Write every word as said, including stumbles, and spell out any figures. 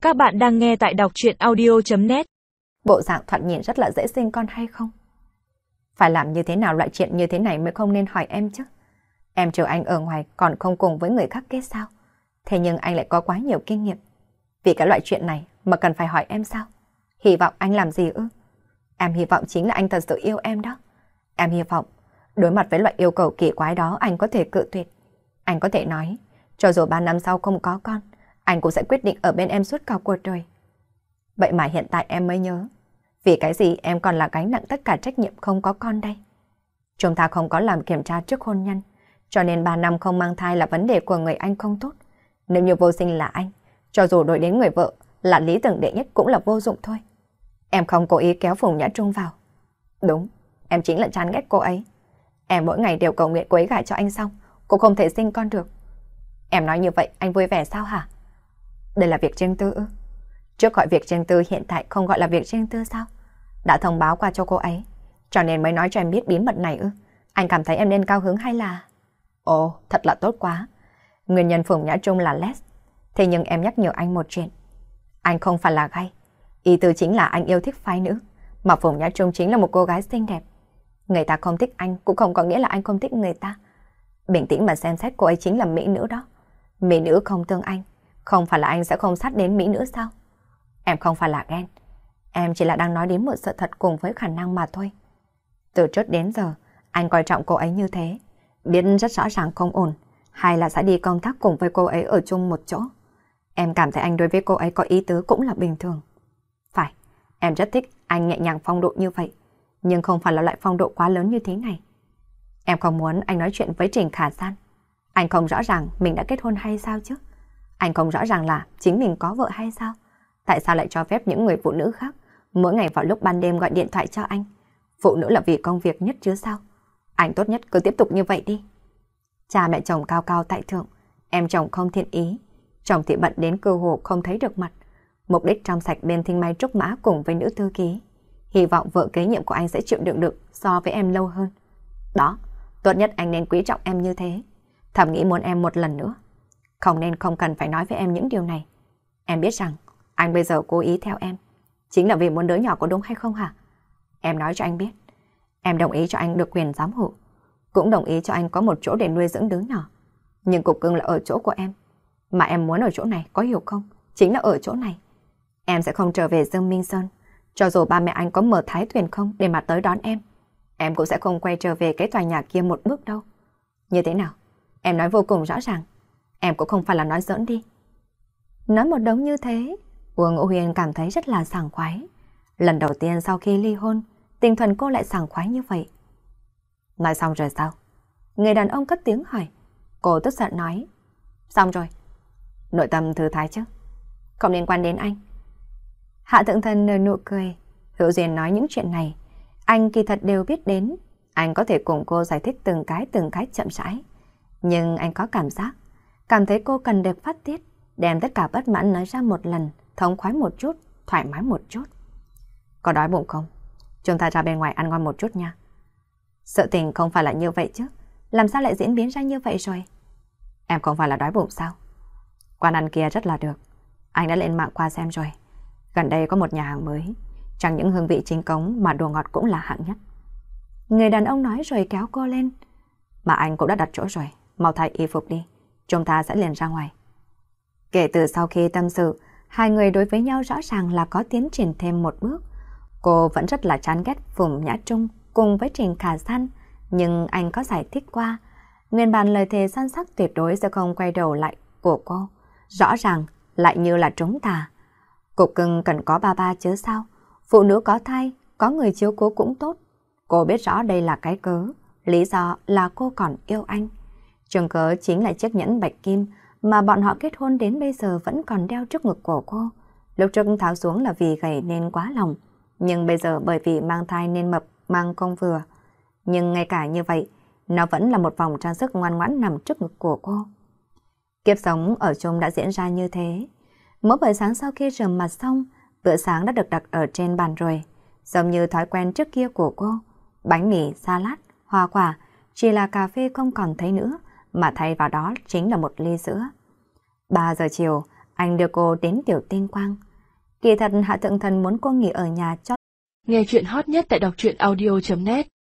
Các bạn đang nghe tại đọc truyện audio chấm net. Bộ dạng thoạt nhìn rất là dễ sinh con hay không? Phải làm như thế nào loại chuyện như thế này mới không nên hỏi em chứ? Em chờ anh ở ngoài còn không cùng với người khác kết sao? Thế nhưng anh lại có quá nhiều kinh nghiệm. Vì cái loại chuyện này mà cần phải hỏi em sao? Hy vọng anh làm gì ư? Em hy vọng chính là anh thật sự yêu em đó. Em hy vọng đối mặt với loại yêu cầu kỳ quái đó anh có thể cự tuyệt. Anh có thể nói, cho dù ba năm sau không có con, anh cũng sẽ quyết định ở bên em suốt cả cuộc đời. Vậy mà hiện tại em mới nhớ, vì cái gì em còn là gánh nặng tất cả trách nhiệm không có con đây? Chúng ta không có làm kiểm tra trước hôn nhân, cho nên ba năm không mang thai là vấn đề của người anh không tốt. Nếu như vô sinh là anh, cho dù đổi đến người vợ là lý tưởng đệ nhất cũng là vô dụng thôi. Em không cố ý kéo Phùng Nhã Trung vào. Đúng, em chính là chán ghét cô ấy. Em mỗi ngày đều cầu nguyện cô ấy gả cho anh xong, cô không thể sinh con được. Em nói như vậy anh vui vẻ sao hả? Đây là việc riêng tư ư? Trước gọi việc riêng tư, hiện tại không gọi là việc riêng tư sao? Đã thông báo qua cho cô ấy, cho nên mới nói cho em biết bí mật này ư? Anh cảm thấy em nên cao hứng hay là... Ồ, thật là tốt quá. Nguyên nhân Phùng Nhã Trung là les. Thế nhưng em nhắc nhở anh một chuyện. Anh không phải là gay. Ý tư chính là anh yêu thích phái nữ, mà Phùng Nhã Trung chính là một cô gái xinh đẹp. Người ta không thích anh cũng không có nghĩa là anh không thích người ta. Bình tĩnh mà xem xét, cô ấy chính là mỹ nữ đó. Mỹ nữ không thương anh, không phải là anh sẽ không sát đến mỹ nữ sao? Em không phải là ghen. Em chỉ là đang nói đến một sự thật cùng với khả năng mà thôi. Từ trước đến giờ, anh coi trọng cô ấy như thế. Biết rất rõ ràng không ổn, hay là sẽ đi công tác cùng với cô ấy ở chung một chỗ. Em cảm thấy anh đối với cô ấy có ý tứ cũng là bình thường. Phải, em rất thích anh nhẹ nhàng phong độ như vậy, nhưng không phải là loại phong độ quá lớn như thế này. Em không muốn anh nói chuyện với Trình Khả San. Anh không rõ ràng mình đã kết hôn hay sao chứ? Anh không rõ ràng là chính mình có vợ hay sao? Tại sao lại cho phép những người phụ nữ khác mỗi ngày vào lúc ban đêm gọi điện thoại cho anh? Phụ nữ là vì công việc nhất chứ sao? Anh tốt nhất cứ tiếp tục như vậy đi. Cha mẹ chồng cao cao tại thượng, em chồng không thiện ý, chồng thì bận đến cơ hồ không thấy được mặt. Mục đích trong sạch bên Thinh Mai Trúc Mã cùng với nữ thư ký. Hy vọng vợ kế nhiệm của anh sẽ chịu đựng được so với em lâu hơn. Đó, tốt nhất anh nên quý trọng em như thế. Thầm nghĩ muốn em một lần nữa. Không nên không cần phải nói với em những điều này. Em biết rằng anh bây giờ cố ý theo em chính là vì muốn đứa nhỏ, có đúng hay không hả? Em nói cho anh biết. Em đồng ý cho anh được quyền giám hộ, cũng đồng ý cho anh có một chỗ để nuôi dưỡng đứa nhỏ. Nhưng cục cưng là ở chỗ của em. Mà em muốn ở chỗ này, có hiểu không? Chính là ở chỗ này. Em sẽ không trở về Dương Minh Sơn. Cho dù ba mẹ anh có mở thái thuyền không để mà tới đón em, em cũng sẽ không quay trở về cái tòa nhà kia một bước đâu. Như thế nào? Em nói vô cùng rõ ràng. Em cũng không phải là nói giỡn đi. Nói một đống như thế, Uông Ngũ Huyền cảm thấy rất là sảng khoái. Lần đầu tiên sau khi ly hôn, tinh thần cô lại sảng khoái như vậy. Nói xong rồi sao? Người đàn ông cất tiếng hỏi. Cô tức giận nói. Xong rồi. Nội tâm thư thái chứ? Không liên quan đến anh. Hạ Thượng Thần nở nụ cười. Hữu Duyên nói những chuyện này, anh kỳ thật đều biết đến. Anh có thể cùng cô giải thích từng cái từng cái chậm rãi. Nhưng anh có cảm giác, cảm thấy cô cần được phát tiết, đem tất cả bất mãn nói ra một lần, thống khoái một chút, thoải mái một chút. Có đói bụng không? Chúng ta ra bên ngoài ăn ngon một chút nha. Sự tình không phải là như vậy chứ. Làm sao lại diễn biến ra như vậy rồi? Em không phải là đói bụng sao? Quán ăn kia rất là được. Anh đã lên mạng qua xem rồi. Gần đây có một nhà hàng mới, chẳng những hương vị chính cống mà đồ ngọt cũng là hạng nhất. Người đàn ông nói rồi kéo cô lên. Mà anh cũng đã đặt chỗ rồi, mau thay y phục đi, chúng ta sẽ liền ra ngoài. Kể từ sau khi tâm sự, hai người đối với nhau rõ ràng là có tiến triển thêm một bước. Cô vẫn rất là chán ghét Phùng Nhã Trung cùng với Trình Khả San, nhưng anh có giải thích qua. Nguyên bản lời thề son sắc tuyệt đối sẽ không quay đầu lại của cô, rõ ràng lại như là trúng tà. Cục cưng cần có ba ba chứ sao? Phụ nữ có thai, có người chiếu cố cũng tốt. Cô biết rõ đây là cái cớ, lý do là cô còn yêu anh. Trường cớ chính là chiếc nhẫn bạch kim mà bọn họ kết hôn đến bây giờ vẫn còn đeo trước ngực của cô. Lúc trước tháo xuống là vì gầy nên quá lòng, nhưng bây giờ bởi vì mang thai nên mập, mang công vừa. Nhưng ngay cả như vậy, nó vẫn là một vòng trang sức ngoan ngoãn nằm trước ngực của cô. Kiếp sống ở chung đã diễn ra như thế. Mỗi buổi sáng sau khi rửa mặt xong, bữa sáng đã được đặt ở trên bàn rồi. Giống như thói quen trước kia của cô, bánh mì, salad, hoa quả, chỉ là cà phê không còn thấy nữa, mà thay vào đó chính là một ly sữa. ba giờ chiều, Anh đưa cô đến Tiểu Tinh Quang. Kỳ thật Hạ Thượng Thần muốn cô nghỉ ở nhà cho. Nghe chuyện hot nhất tại đọc truyện audio chấm net